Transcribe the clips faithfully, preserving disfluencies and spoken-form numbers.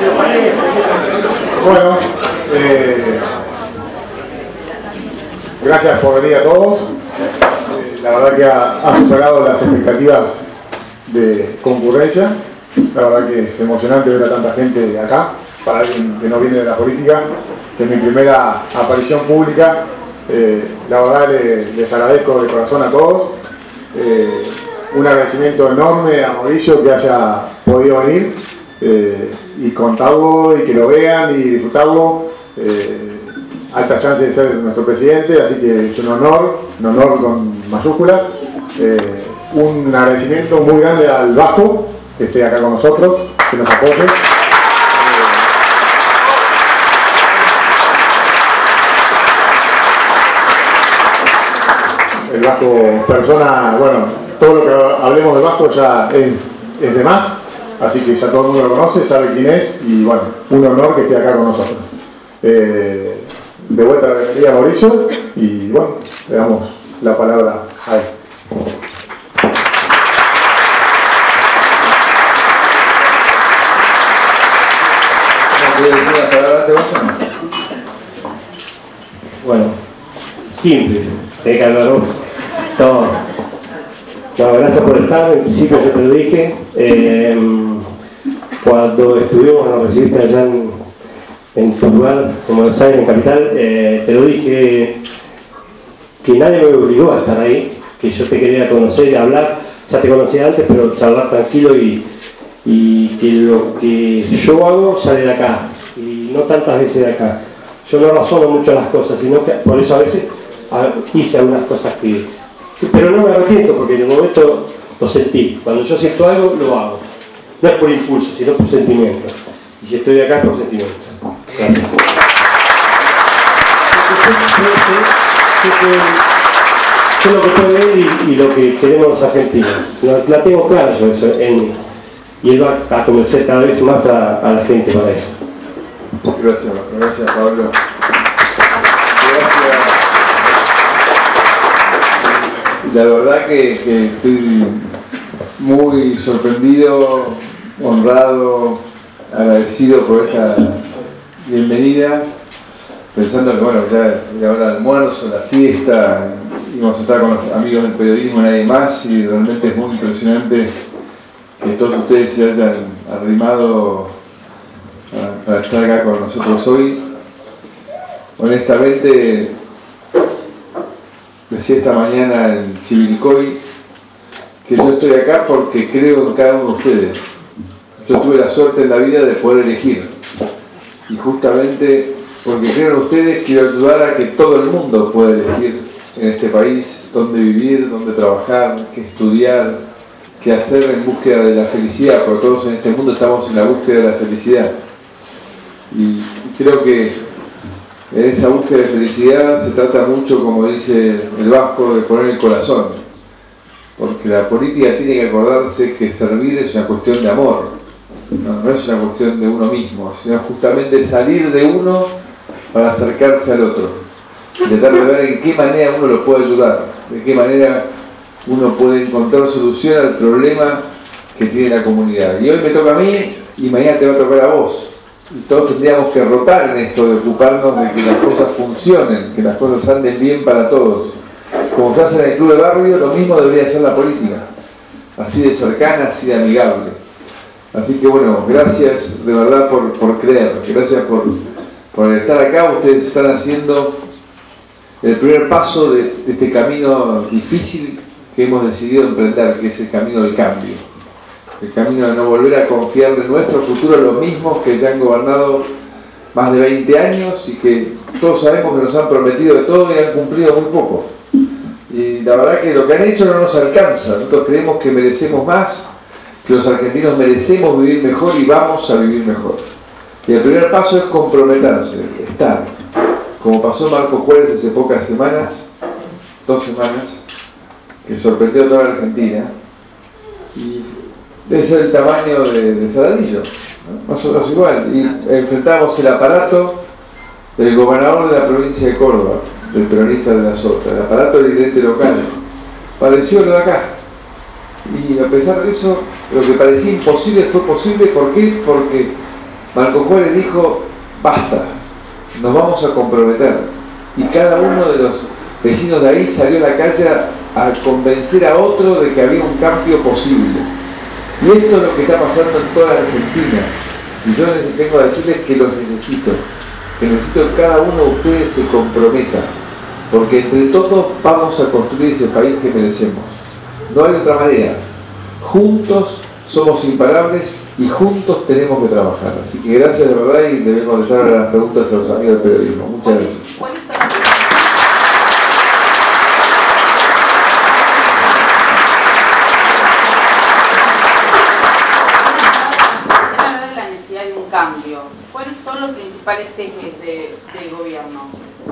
Bueno, eh, gracias por venir a todos. Eh, la verdad que ha, ha superado las expectativas de concurrencia. La verdad que es emocionante ver a tanta gente acá, para alguien que no viene de la política, que es mi primera aparición pública. Eh, la verdad les, les agradezco de corazón a todos. Eh, un agradecimiento enorme a Mauricio que haya podido venir eh, y contarlo y que lo vean y disfrutarlo. Eh, alta chance de ser nuestro presidente, así que es un honor, un honor con mayúsculas. Eh, un agradecimiento muy grande al Vasco, que esté acá con nosotros, que nos apoye. El Vasco, persona, bueno, todo lo que hablemos del Vasco ya es, es de más, así que ya todo el mundo lo conoce, sabe quién es, y bueno, un honor que esté acá con nosotros. Eh, de vuelta a la bienvenida a Mauricio, y bueno, le damos la palabra a él. Bueno, simple, tenés que hablar vos. No, no, gracias por estar. En principio yo te lo dije. Eh, cuando estuvimos, nos recibiste allá en, en tu lugar, como Buenos Aires, en Capital, eh, te lo dije que nadie me obligó a estar ahí, que yo te quería conocer y hablar. Ya te conocía antes, pero charlar tranquilo y, y que lo que yo hago sale de acá. Y no tantas veces de acá. Yo no razono mucho las cosas, sino que por eso a veces a, hice algunas cosas que, que... Pero no me arrepiento, porque en el momento lo sentí. Cuando yo siento algo, lo hago. No es por impulso, sino por sentimiento. Y si estoy acá, es por sentimiento. Gracias. Sé lo que puede ver y, y lo que queremos los argentinos. La, la tengo clara yo eso en mí. Y él va a convencer cada vez más a, a la gente para eso. Gracias, gracias Pablo. Gracias. La verdad que, que estoy muy sorprendido, honrado, agradecido por esta bienvenida, pensando que bueno, ya ya ahora el almuerzo, la siesta, íbamos a estar con los amigos del periodismo y nadie más, y realmente es muy impresionante que todos ustedes se hayan arrimado para estar acá con nosotros hoy. Honestamente, decía esta mañana en Chivilcoy que yo estoy acá porque creo en cada uno de ustedes. Yo tuve la suerte en la vida de poder elegir, y justamente porque creo en ustedes quiero ayudar a que todo el mundo pueda elegir en este país dónde vivir, dónde trabajar, qué estudiar, qué hacer en búsqueda de la felicidad, porque todos en este mundo estamos en la búsqueda de la felicidad. Y creo que en esa búsqueda de felicidad se trata mucho, como dice el Vasco, de poner el corazón. Porque la política tiene que acordarse que servir es una cuestión de amor, no, no es una cuestión de uno mismo, sino justamente salir de uno para acercarse al otro. Intentar de ver en qué manera uno lo puede ayudar, de qué manera uno puede encontrar solución al problema que tiene la comunidad. Y hoy me toca a mí y mañana te va a tocar a vos. Y todos tendríamos que rotar en esto de ocuparnos de que las cosas funcionen, que las cosas anden bien para todos. Como se hace en el club de barrio, lo mismo debería ser la política. Así de cercana, así de amigable. Así que bueno, gracias de verdad por, por creer, gracias por, por estar acá. Ustedes están haciendo el primer paso de, de este camino difícil que hemos decidido emprender, que es el camino del cambio. El camino de no volver a confiar en nuestro futuro a los mismos que ya han gobernado más de veinte años y que todos sabemos que nos han prometido de todo y han cumplido muy poco. Y la verdad que lo que han hecho no nos alcanza. Nosotros creemos que merecemos más, que los argentinos merecemos vivir mejor y vamos a vivir mejor. Y el primer paso es comprometerse, estar. Como pasó Marco Juárez hace pocas semanas, dos semanas, que sorprendió a toda la Argentina. Y debe ser el tamaño de, de Saladillo, ¿no? Más o menos igual. Y enfrentamos el aparato del gobernador de la provincia de Córdoba, del peronista de la Sota, el aparato del dirigente local. Pareció lo de acá. Y a pesar de eso, lo que parecía imposible fue posible. ¿Por qué? Porque Marco Juárez dijo, basta, nos vamos a comprometer. Y cada uno de los vecinos de ahí salió a la calle a convencer a otro de que había un cambio posible. Y esto es lo que está pasando en toda la Argentina. Y yo vengo a decirles que los necesito, que necesito que cada uno de ustedes se comprometa, porque entre todos vamos a construir ese país que merecemos. No hay otra manera. Juntos somos imparables y juntos tenemos que trabajar. Así que gracias de verdad y debemos contestar a las preguntas a los amigos del periodismo. Muchas gracias. ¿Cuáles son las la necesidad de un cambio? ¿Cuáles son los principales ejes de, del gobierno?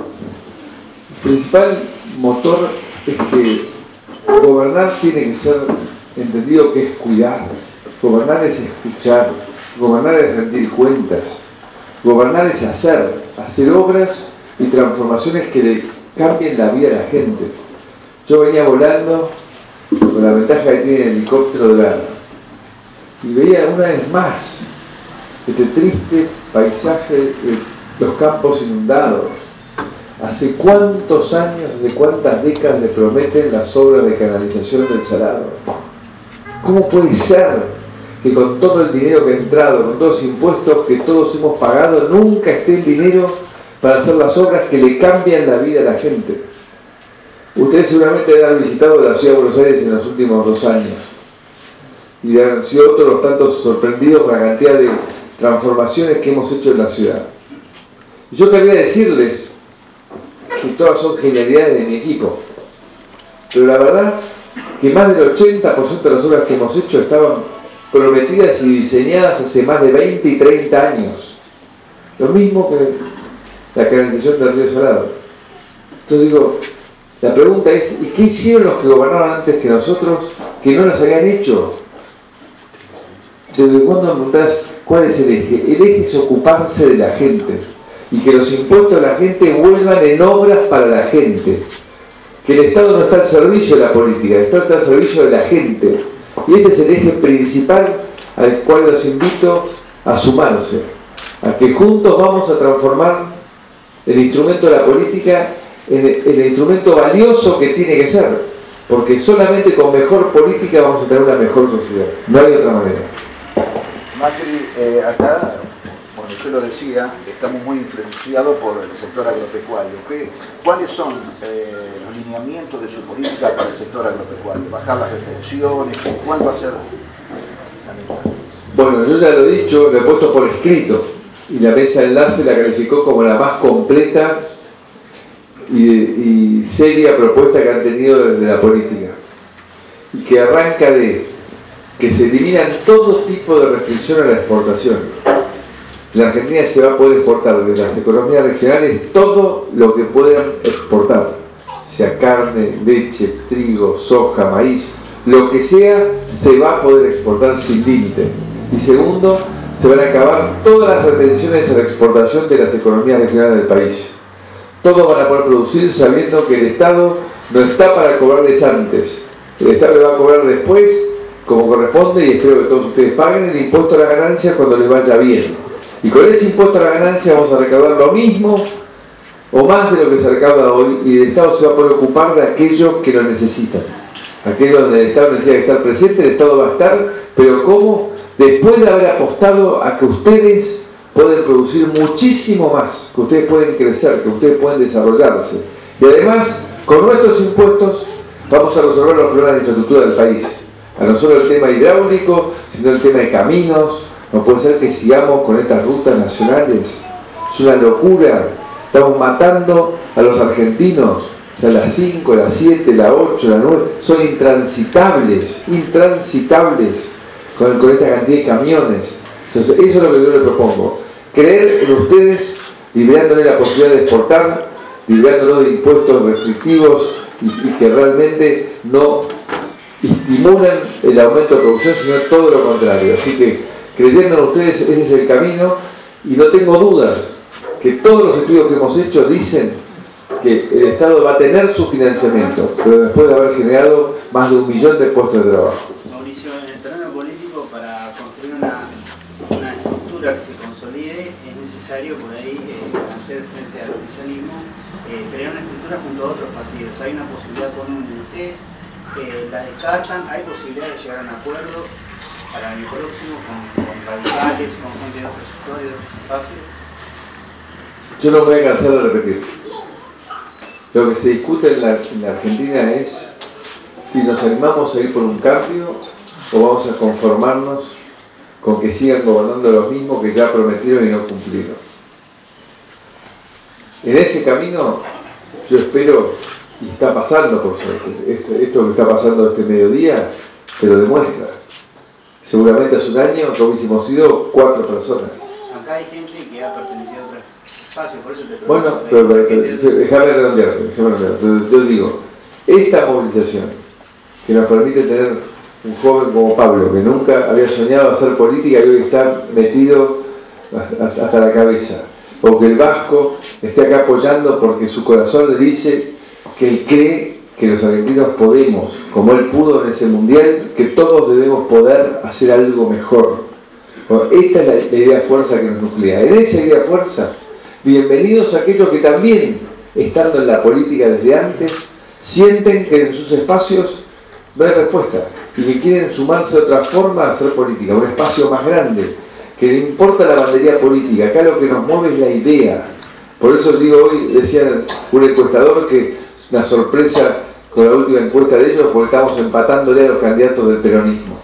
El principal motor es que gobernar tiene que ser entendido que es cuidar. Gobernar es escuchar, gobernar es rendir cuentas, gobernar es hacer, hacer obras y transformaciones que le cambien la vida a la gente. Yo venía volando con la ventaja que tiene el helicóptero de ver y veía una vez más este triste paisaje de los campos inundados. ¿Hace cuántos años, hace cuántas décadas le prometen las obras de canalización del Salado? ¿Cómo puede ser que con todo el dinero que ha entrado, con todos los impuestos que todos hemos pagado, nunca esté el dinero para hacer las obras que le cambian la vida a la gente? Ustedes seguramente han visitado la ciudad de Buenos Aires en los últimos dos años y han sido otros los tantos sorprendidos por la cantidad de transformaciones que hemos hecho en la ciudad. Yo quería decirles que todas son genialidades de mi equipo, pero la verdad que más del ochenta por ciento de las obras que hemos hecho estaban prometidas y diseñadas hace más de veinte y treinta años. Lo mismo que la canalización del río Salado. Entonces digo, la pregunta es, ¿y qué hicieron los que gobernaron antes que nosotros que no las habían hecho? ¿Desde cuándo me preguntás cuál es el eje? El eje es ocuparse de la gente y que los impuestos de la gente vuelvan en obras para la gente. Que el Estado no está al servicio de la política, el Estado está al servicio de la gente. Y este es el eje principal al cual los invito a sumarse, a que juntos vamos a transformar el instrumento de la política en el, en el instrumento valioso que tiene que ser, porque solamente con mejor política vamos a tener una mejor sociedad, no hay otra manera. Macri, eh, acá, bueno, usted lo decía, estamos muy influenciados por el sector agropecuario. ¿Qué, ¿Cuáles son eh, los lineamientos de su política para el sector agropecuario? ¿Bajar las retenciones? ¿Cuál va a ser la meta? Bueno, yo ya lo he dicho, lo he puesto por escrito, y la mesa de enlace la calificó como la más completa y, y seria propuesta que han tenido desde la política, y que arranca de que se eliminan todo tipo de restricción a la exportación. En la Argentina se va a poder exportar de las economías regionales todo lo que puedan exportar, sea carne, leche, trigo, soja, maíz, lo que sea se va a poder exportar sin límite. Y segundo, se van a acabar todas las retenciones a la exportación de las economías regionales del país. Todos van a poder producir sabiendo que el Estado no está para cobrarles antes. El Estado le va a cobrar después, como corresponde, y espero que todos ustedes paguen el impuesto a la ganancia cuando les vaya bien. Y con ese impuesto a la ganancia vamos a recaudar lo mismo o más de lo que se recauda hoy, y el Estado se va a poder ocupar de aquellos que lo necesitan. Aquellos donde el Estado necesita estar presente, el Estado va a estar, pero ¿cómo? Después de haber apostado a que ustedes pueden producir muchísimo más, que ustedes pueden crecer, que ustedes pueden desarrollarse. Y además, con nuestros impuestos vamos a resolver los problemas de infraestructura del país. A no solo el tema hidráulico, sino el tema de caminos. No puede ser que sigamos con estas rutas nacionales. Es una locura. Estamos matando a los argentinos. O sea, las cinco, las siete, las ocho, las nueve, son intransitables, intransitables con, con esta cantidad de camiones. Entonces, eso es lo que yo les propongo. Creer en ustedes, liberándole la posibilidad de exportar, liberándolos de impuestos restrictivos y, y que realmente no estimulan el aumento de producción, sino todo lo contrario. Así que, creyendo en ustedes, ese es el camino, y no tengo dudas que todos los estudios que hemos hecho dicen que el Estado va a tener su financiamiento, pero después de haber generado más de un millón de puestos de trabajo. Mauricio, en el terreno político, para construir una, una estructura que se consolide necesario por ahí eh, hacer frente al oficialismo, eh, crear una estructura junto a otros partidos. Hay una posibilidad con un de ustedes, eh, la descartan, hay posibilidad de llegar a un acuerdo para el próximo con, con radicales, con gente de otros sectores, de otros espacios. Yo no me voy a cansar de repetir. Lo que se discute en la, en la Argentina es si nos animamos a ir por un cambio o vamos a conformarnos con que sigan gobernando los mismos que ya prometieron y no cumplieron. En ese camino yo espero, y está pasando por suerte, esto, esto que está pasando este mediodía te lo demuestra. Seguramente hace un año que hubiésemos sido cuatro personas. Acá hay gente que ha pertenecido a otros espacios, por eso te pregunto. Bueno, pero, pero, pero, déjame redondearte, déjame redondearte. Yo digo, esta movilización que nos permite tener un joven como Pablo, que nunca había soñado hacer política y hoy está metido hasta, hasta la cabeza, o que el vasco esté acá apoyando porque su corazón le dice que él cree que los argentinos podemos, como él pudo en ese mundial, que todos debemos poder hacer algo mejor. Bueno, esta es la, la idea de fuerza que nos nuclea. En esa idea de fuerza, bienvenidos a aquellos que también, estando en la política desde antes, sienten que en sus espacios no hay respuesta y que quieren sumarse de otra forma a hacer política, un espacio más grande, que le importa la bandería política. Acá lo que nos mueve es la idea. Por eso digo, hoy decía un encuestador que es una sorpresa con la última encuesta de ellos porque estamos empatándole a los candidatos del peronismo.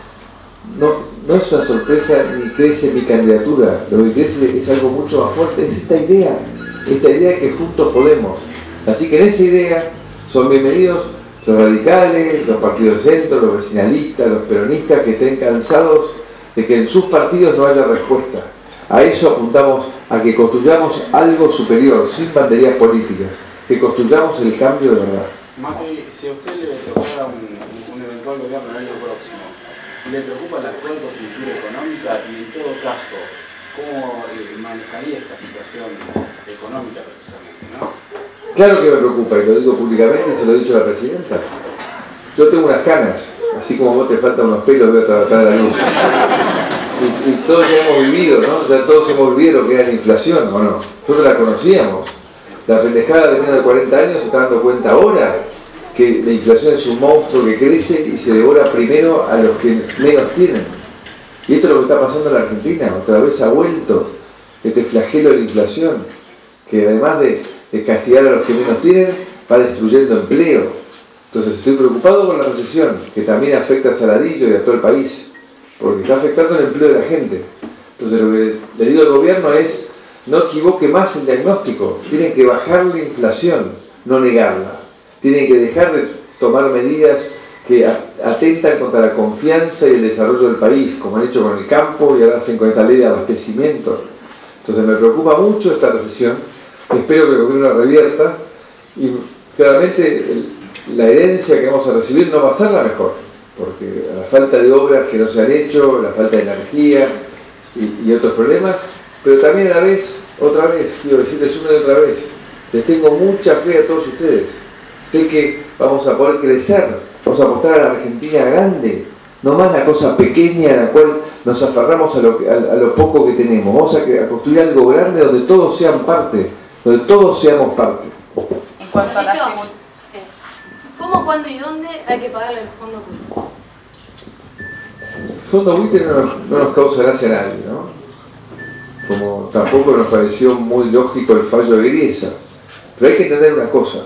No, no es una sorpresa ni crece mi candidatura, lo que crece es algo mucho más fuerte, es esta idea, esta idea que juntos podemos. Así que en esa idea son bienvenidos los radicales, los partidos de centro, los vecinalistas, los peronistas que estén cansados de que en sus partidos no haya respuesta. A eso apuntamos, a que construyamos algo superior, sin banderías políticas, que construyamos el cambio de verdad. Macri, si a usted le tocara un, un eventual gobierno el año próximo, ¿le preocupa la actual coyuntura económica y en todo caso, cómo manejaría esta situación económica precisamente, no? Claro que me preocupa, y lo digo públicamente, se lo he dicho a la presidenta. Yo tengo unas canas, así como vos te faltan unos pelos, voy a tratar de la luz. Y, y todos ya hemos vivido, ¿no? Ya todos hemos vivido lo que era la inflación, ¿o no? Nosotros la conocíamos. La pendejada de menos de cuarenta años se está dando cuenta ahora que la inflación es un monstruo que crece y se devora primero a los que menos tienen. Y esto es lo que está pasando en la Argentina, otra vez ha vuelto este flagelo de la inflación, que además de, de castigar a los que menos tienen, va destruyendo empleo. Entonces estoy preocupado con la recesión, que también afecta a Saladillo y a todo el país, porque está afectando el empleo de la gente. Entonces lo que le digo al gobierno es, no equivoque más el diagnóstico, tienen que bajar la inflación, no negarla. Tienen que dejar de tomar medidas que atentan contra la confianza y el desarrollo del país, como han hecho con el campo y ahora hacen con esta ley de abastecimiento. Entonces me preocupa mucho esta recesión, espero que el gobierno la revierta y claramente el, la herencia que vamos a recibir no va a ser la mejor, porque la falta de obras que no se han hecho, la falta de energía y, y otros problemas, pero también a la vez, otra vez, quiero decirles una y otra vez, les tengo mucha fe a todos ustedes. Sé que vamos a poder crecer, vamos a apostar a la Argentina grande, no más la cosa pequeña en la cual nos aferramos a lo, a, a lo poco que tenemos. Vamos a, a construir algo grande donde todos sean parte, donde todos seamos parte. En cuanto a la seguridad. ¿Cómo, cuándo y dónde hay que pagarle el fondo público? El fondo buitre no, no nos causa gracia a nadie, ¿no? Como tampoco nos pareció muy lógico el fallo de Griesa. Pero hay que entender una cosa.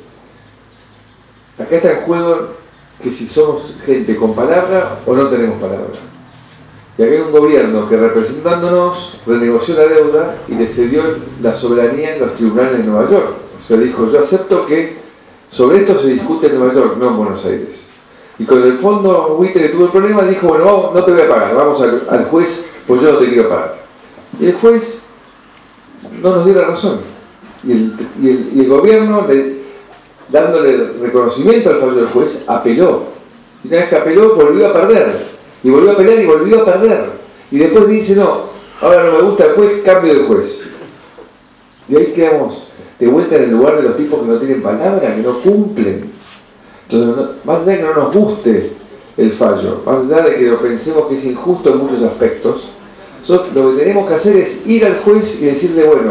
Acá está en juego que si somos gente con palabra o no tenemos palabra. Y acá hay un gobierno que representándonos renegoció la deuda y le cedió la soberanía en los tribunales de Nueva York. O sea, dijo, yo acepto que sobre esto se discute en Nueva York, no en Buenos Aires. Y con el fondo buitre que tuvo el problema, dijo, bueno, vamos, no te voy a pagar, vamos al, al juez, pues yo no te quiero pagar. Y el juez no nos dio la razón. Y el, y el, y el gobierno, le, dándole reconocimiento al fallo del juez, apeló. Y una vez que apeló, volvió a perder. Y volvió a pelear y volvió a perder. Y después dice, no, ahora no me gusta el juez, cambio de juez. Y ahí quedamos de vuelta en el lugar de los tipos que no tienen palabra, que no cumplen. Entonces, no, más allá de que no nos guste el fallo, más allá de que lo pensemos que es injusto en muchos aspectos, Nosotros lo que tenemos que hacer es ir al juez y decirle, bueno,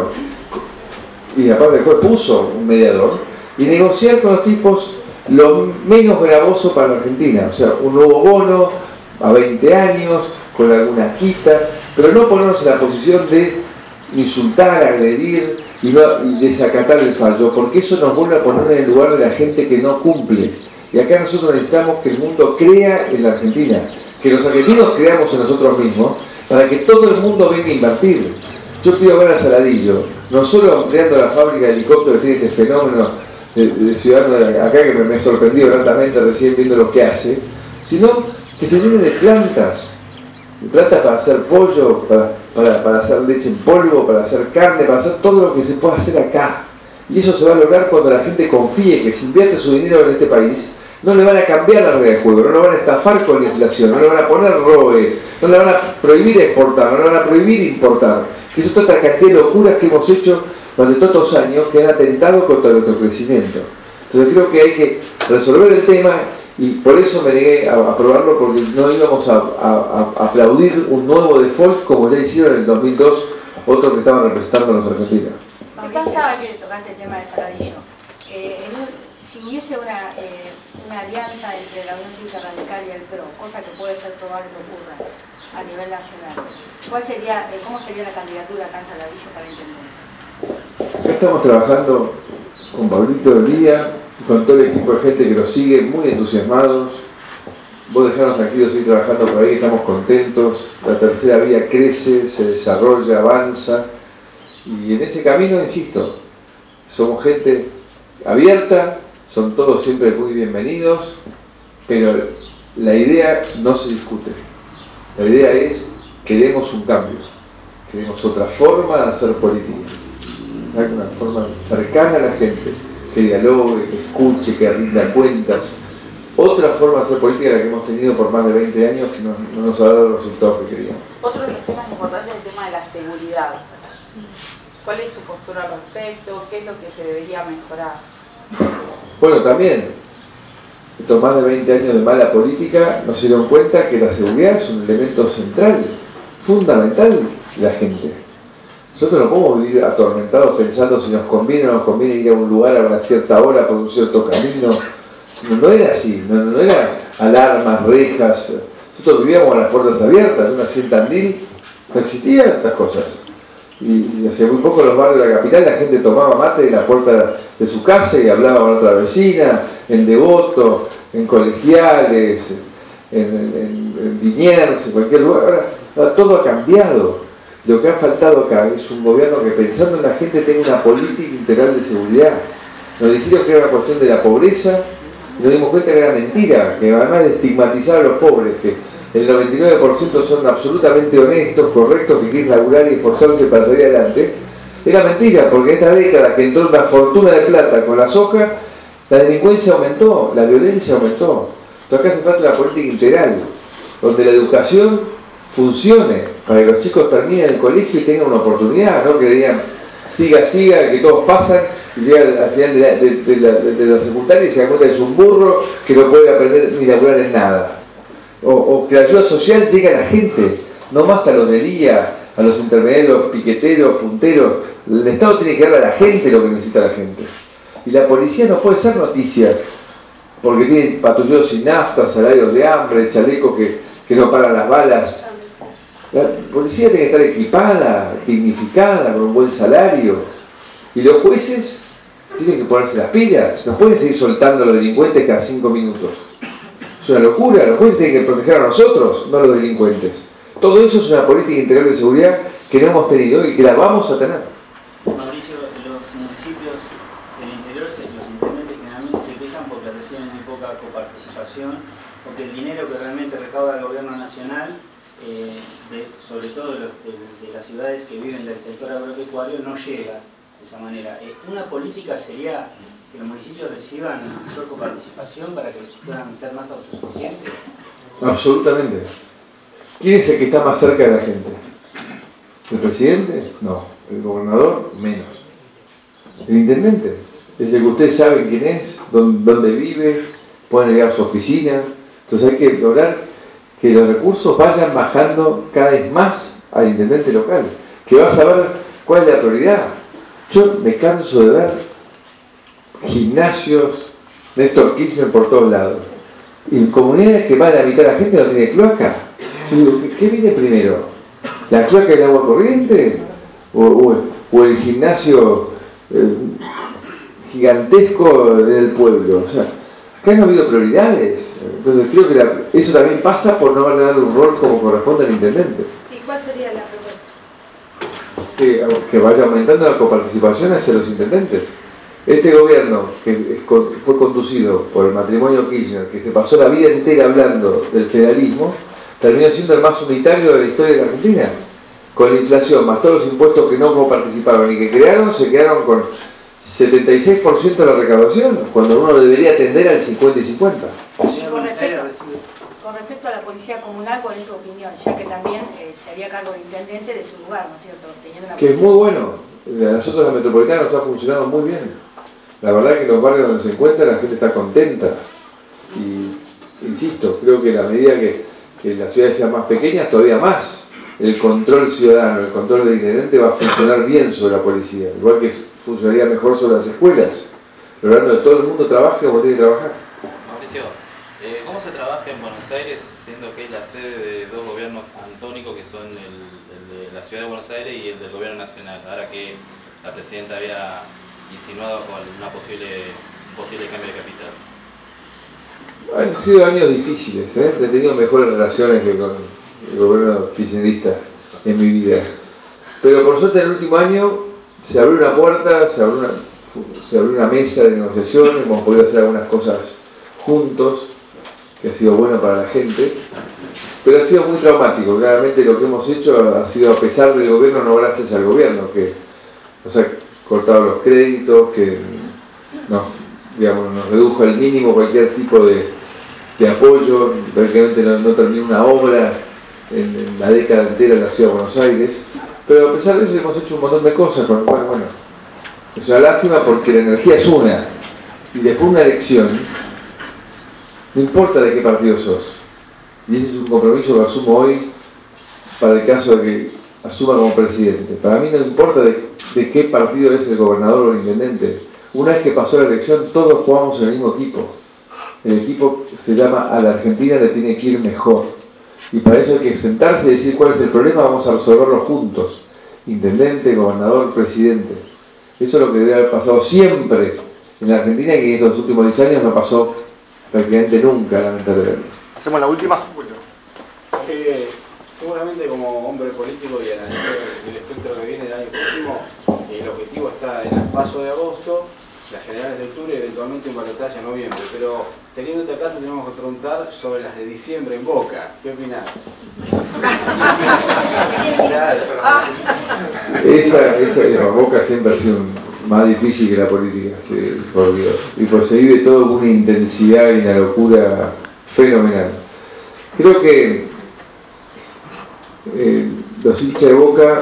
y aparte el juez puso un mediador, y negociar con los tipos lo menos gravoso para la Argentina, o sea, un nuevo bono a veinte años, con alguna quita, pero no ponernos en la posición de insultar, agredir y, no, y desacatar el fallo, porque eso nos vuelve a poner en el lugar de la gente que no cumple. Y acá nosotros necesitamos que el mundo crea en la Argentina, que los argentinos creamos en nosotros mismos, para que todo el mundo venga a invertir. Yo quiero ver a Saladillo, no solo ampliando la fábrica de helicópteros que tiene este fenómeno de, de ciudadano de acá, que me, me sorprendió gratamente recién viendo lo que hace, sino que se llene de plantas, de plantas para hacer pollo, para, para, para hacer leche en polvo, para hacer carne, para hacer todo lo que se pueda hacer acá. Y eso se va a lograr cuando la gente confíe que si invierte su dinero en este país, no le van a cambiar la regla de juego, no le van a estafar con la inflación, no le van a poner roes, no le van a prohibir exportar, no le van a prohibir importar. Que eso es otra cantidad de locuras que hemos hecho durante todos estos años que han atentado contra nuestro crecimiento. Entonces creo que hay que resolver el tema y por eso me negué a aprobarlo, porque no íbamos a, a, a aplaudir un nuevo default como ya hicieron en el dos mil dos otros que estaban representando a los argentinos. Mauricio, ya que tocaste el tema de Saladillo, eh, en un, si hubiese una, eh, una alianza entre la Unión Cívica Radical y el P R O, cosa que puede ser probable que ocurra a nivel nacional, ¿cuál sería, eh, ¿cómo sería la candidatura acá en Saladillo para entender? Acá estamos trabajando con Pablito Elía y con todo el equipo de gente que nos sigue, muy entusiasmados. Vos dejarnos tranquilos seguir trabajando por ahí, estamos contentos. La tercera vía crece, se desarrolla, avanza. Y en ese camino, insisto, somos gente abierta, son todos siempre muy bienvenidos, pero la idea no se discute. La idea es, queremos un cambio, queremos otra forma de hacer política, una forma cercana a la gente, que dialogue, que escuche, que rinda cuentas. Otra forma de hacer política la que hemos tenido por más de veinte años que no, no nos ha dado los resultados que queríamos. Otro de los temas importantes es el tema de la seguridad. ¿Cuál es su postura al respecto? ¿Qué es lo que se debería mejorar? Bueno, también, estos más de veinte años de mala política nos dieron cuenta que la seguridad es un elemento central, fundamental de la gente. Nosotros no podemos vivir atormentados pensando si nos conviene o no nos conviene ir a un lugar a una cierta hora por un cierto camino. No, no era así, no, no era alarmas, rejas. Nosotros vivíamos a las puertas abiertas, una así en Tandil, no existían estas cosas. Y, y hace muy poco en los barrios de la capital la gente tomaba mate en la puerta de su casa y hablaba con otra vecina, en Devoto, en Colegiales, en, en, en Liniers, en cualquier lugar. Ahora, ahora todo ha cambiado. Lo que ha faltado acá es un gobierno que pensando en la gente tenga una política integral de seguridad. Nos dijeron que era una cuestión de la pobreza y nos dimos cuenta que era mentira, que además de estigmatizar a los pobres, que el noventa y nueve por ciento son absolutamente honestos, correctos, que quieren laburar y esforzarse para salir adelante, era mentira, porque en esta década que entró una fortuna de plata con la soja, la delincuencia aumentó, la violencia aumentó. Entonces acá hace falta una política integral, donde la educación funcione, para que los chicos terminen el colegio y tengan una oportunidad, no que le digan siga, siga, que todos pasan y llegan al final de la, de, de la, de la secundaria y se dan cuenta que es un burro que no puede aprender ni laburar en nada. O, o que la ayuda social llegue a la gente, no más a los del I A, a los intermediarios, piqueteros, punteros. El Estado tiene que darle a la gente lo que necesita la gente. Y la policía no puede ser noticia, porque tiene patrulleros sin nafta, salarios de hambre, chalecos que, que no paran las balas. La policía tiene que estar equipada, dignificada, con un buen salario. Y los jueces tienen que ponerse las pilas, no pueden seguir soltando a los delincuentes cada cinco minutos. Es una locura, los jueces tienen que proteger a nosotros, no a los delincuentes. Todo eso es una política integral de seguridad que no hemos tenido y que la vamos a tener. Mauricio, los municipios del interior, los intendentes generalmente se quejan porque reciben muy poca coparticipación, porque el dinero que realmente recauda el gobierno nacional, eh, de, sobre todo de, los, de, de las ciudades que viven del sector agropecuario, no llega de esa manera. Eh, una política sería que los municipios reciban mayor coparticipación para que puedan ser más autosuficientes. Absolutamente. ¿Quién es el que está más cerca de la gente? ¿El presidente? No. ¿El gobernador? Menos. ¿El intendente? Es el que ustedes saben quién es, dónde, dónde vive, pueden llegar a su oficina. Entonces hay que lograr que los recursos vayan bajando cada vez más al intendente local, que va a saber cuál es la prioridad. Yo me canso de ver gimnasios, Néstor Kirchner por todos lados. Y en comunidades que más de la mitad de la gente no tiene cloaca. Yo digo, ¿qué, qué viene primero? ¿La cloaca del agua corriente? ¿O, o, o el gimnasio eh, gigantesco del pueblo? O sea, acá no ha habido prioridades. Entonces creo que la, eso también pasa por no haberle dado un rol como corresponde al intendente. ¿Y cuál sería la propuesta? Que, que vaya aumentando la coparticipación hacia los intendentes. Este gobierno, que fue conducido por el matrimonio Kirchner, que se pasó la vida entera hablando del federalismo, terminó siendo el más unitario de la historia de la Argentina. Con la inflación, más todos los impuestos que no coparticiparon y que crearon, se quedaron con setenta y seis por ciento de la recaudación, cuando uno debería tender al cincuenta y cincuenta. Con respecto, con respecto a la policía comunal, ¿cuál es tu opinión? Ya que también eh, se haría cargo el intendente de su lugar, ¿no es cierto? Teniendo una que es muy bueno. A nosotros la metropolitana nos ha funcionado muy bien. La verdad es que en los barrios donde se encuentra la gente está contenta. Y, insisto, creo que a la medida que, que las ciudades sean más pequeñas, todavía más. El control ciudadano, el control del intendente va a funcionar bien sobre la policía. Igual que funcionaría mejor sobre las escuelas. Logrando que todo el mundo trabaje como tiene que trabajar. Mauricio, eh, ¿cómo se trabaja en Buenos Aires, siendo que es la sede de dos gobiernos antónicos que son el, el de la ciudad de Buenos Aires y el del gobierno nacional? Ahora que la presidenta había insinuado con una posible, un posible cambio de capital. Han sido años difíciles, ¿eh? He tenido mejores relaciones que con el gobierno kirchnerista en mi vida. Pero por suerte en el último año se abrió una puerta, se abrió una, se abrió una mesa de negociación, hemos podido hacer algunas cosas juntos, que ha sido bueno para la gente, pero ha sido muy traumático. Claramente lo que hemos hecho ha sido a pesar del gobierno, no gracias al gobierno, que nos ha cortado los créditos, que nos, digamos, nos redujo al mínimo cualquier tipo de, de apoyo, prácticamente no, no terminó una obra en, en la década entera en la ciudad de Buenos Aires, pero a pesar de eso hemos hecho un montón de cosas, con lo cual, bueno, es una lástima porque la energía es una, y después de una elección, no importa de qué partido sos, y ese es un compromiso que asumo hoy para el caso de que asuma como presidente. Para mí no importa de, de qué partido es el gobernador o el intendente. Una vez que pasó la elección, todos jugamos en el mismo equipo. El equipo se llama a la Argentina le tiene que ir mejor. Y para eso hay que sentarse y decir cuál es el problema, vamos a resolverlo juntos. Intendente, gobernador, presidente. Eso es lo que debe haber pasado siempre en la Argentina y que en estos últimos diez años no pasó prácticamente nunca, lamentablemente. Hacemos la última. Eh, seguramente como hombre político y analista del espectro que viene del año próximo, el objetivo está en el paso de agosto, las generales de octubre y eventualmente un balotaje en noviembre. Pero teniéndote acá te tenemos que preguntar sobre las de diciembre en Boca. ¿Qué opinás? Esa, esa la Boca siempre ha sido más difícil que la política, sí, por Dios. Y pues se vive todo con una intensidad y una locura fenomenal. Creo que eh, los hinchas de Boca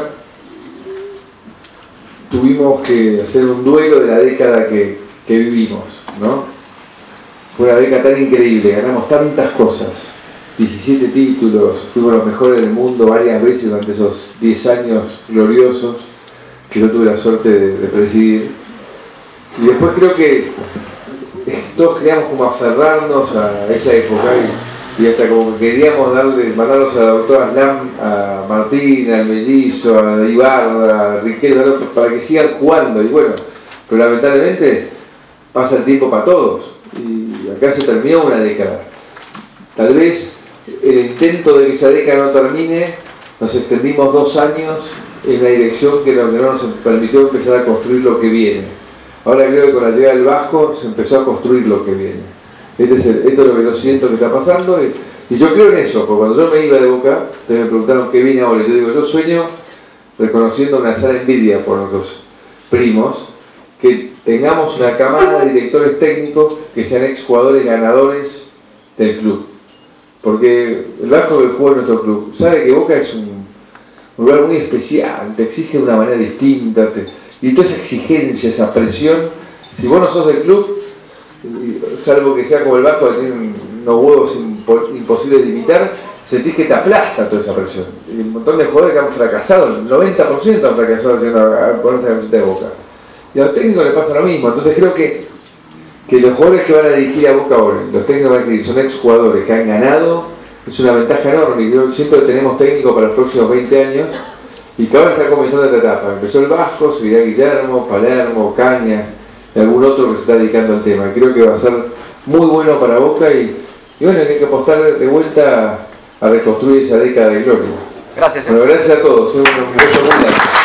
tuvimos que hacer un duelo de la década que, que vivimos, ¿no? Fue una década tan increíble, ganamos tantas cosas, diecisiete títulos, fuimos los mejores del mundo varias veces durante esos diez años gloriosos que yo tuve la suerte de, de presidir. Y después creo que todos queríamos como aferrarnos a esa época y, y hasta como que queríamos darle, mandarlos a la doctora Slam, a Martín, al Mellizo, a Ibarra, a Riquelme, para que sigan jugando. Y bueno, pero lamentablemente pasa el tiempo para todos y acá se terminó una década. Tal vez el intento de que esa década no termine, nos extendimos dos años en la dirección que no, que no nos permitió empezar a construir lo que viene. Ahora creo que con la llegada del Vasco se empezó a construir lo que viene. Este es el, esto es lo que yo siento que está pasando y, y yo creo en eso, porque cuando yo me iba de Boca, ustedes me preguntaron qué viene ahora, y yo digo, yo sueño reconociendo una sana envidia por nuestros primos, que tengamos una cámara de directores técnicos que sean exjugadores ganadores del club. Porque el Vasco que juega en nuestro club sabe que Boca es un, un lugar muy especial, te exige de una manera distinta, te, y toda esa exigencia, esa presión, si vos no sos del club, salvo que sea como el Vasco que tiene unos huevos impo, imposibles de imitar, sentís que te aplasta toda esa presión. Y un montón de jugadores que han fracasado, el noventa por ciento han fracasado yendo a ponerse la camiseta de Boca. Y a los técnicos les pasa lo mismo. Entonces creo que, que los jugadores que van a dirigir a Boca ahora, los técnicos que van a dirigir, son exjugadores que han ganado, es una ventaja enorme. Y yo siento que tenemos técnicos para los próximos veinte años y que ahora está comenzando esta etapa. Empezó el Vasco, seguirá Guillermo, Palermo, Caña y algún otro que se está dedicando al tema. Creo que va a ser muy bueno para Boca y, y bueno, hay que apostar de vuelta a reconstruir esa década de gloria. Gracias. Bueno, gracias a todos. Un beso muy grande.